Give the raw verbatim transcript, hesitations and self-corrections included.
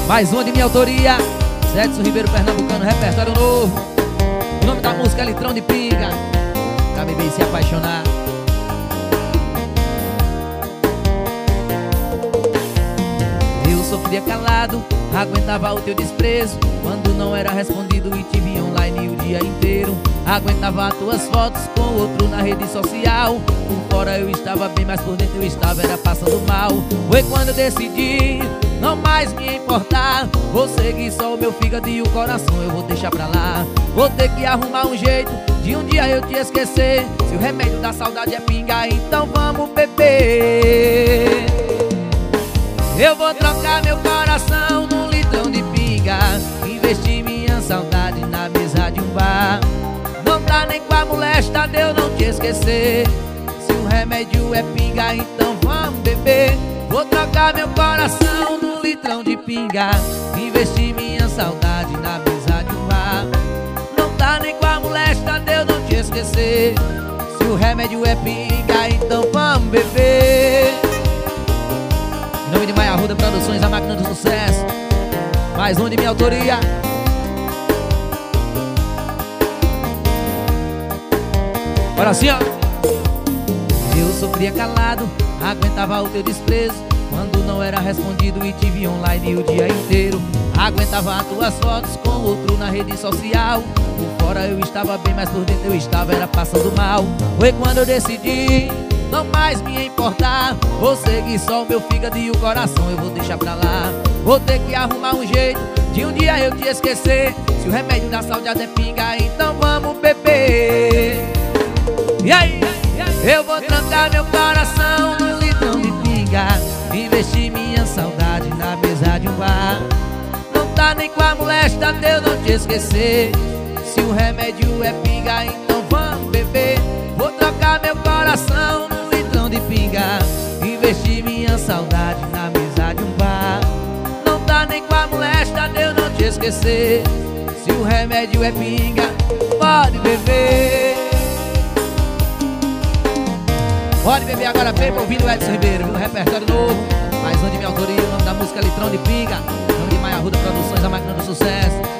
Mais uma de minha autoria, Edson Ribeiro, pernambucano, repertório novo. O nome da música é Litrão de Pinga, pra beber e se apaixonar. Eu sofria calado, aguentava o teu desprezo quando não era respondido e te vi online o dia inteiro. Aguentava as tuas fotos com outro na rede social. Por fora eu estava bem, mas por dentro eu estava era passando mal. Foi quando eu decidi não mais me importar. Vou seguir só o meu fígado e o coração eu vou deixar pra lá. Vou ter que arrumar um jeito de um dia eu te esquecer. Se o remédio da saudade é pinga, então vamos beber. Eu vou trocar meu coração num litrão de pinga, investir minha saudade na mesa de um bar. Não dá nem com a molesta de eu não te esquecer. Se o remédio é pinga, então vamos beber. Vou trocar meu coração num litrão de pinga, investir minha saudade na mesa de um bar. Não dá nem com a molesta de eu não te esquecer. Se o remédio é pinga, então vamos beber. Em nome de Maia Arruda Produções, a máquina do sucesso. Mais um de minha autoria. Olha assim, ó. Eu sofria calado, aguentava o teu desprezo quando não era respondido e te vi online o dia inteiro. Aguentava as tuas fotos com outro na rede social. Por fora eu estava bem, mas por dentro eu estava era passando mal. Foi quando eu decidi não mais me importar. Vou seguir só o meu fígado e o coração eu vou deixar pra lá. Vou ter que arrumar um jeito de um dia eu te esquecer. Se o remédio da saudade é pinga, então vamos beber. E aí? Eu vou trancar meu coração num litrão de pinga, investir minha saudade na mesa de um bar. Não tá nem com a molesta de eu não te esquecer. Se o remédio é pinga, então vamos beber. Vou trocar meu coração num litrão de pinga, investir minha saudade na mesa de um bar. Não tá nem com a molesta de eu não te esquecer. Se o remédio é pinga, pode beber. Pode beber agora, beba ouvindo o Edson Ribeiro, um repertório novo. Mais um de minha autoria, o nome da música é Litrão de Pinga. O nome de Maia Arruda Produções, a máquina do sucesso.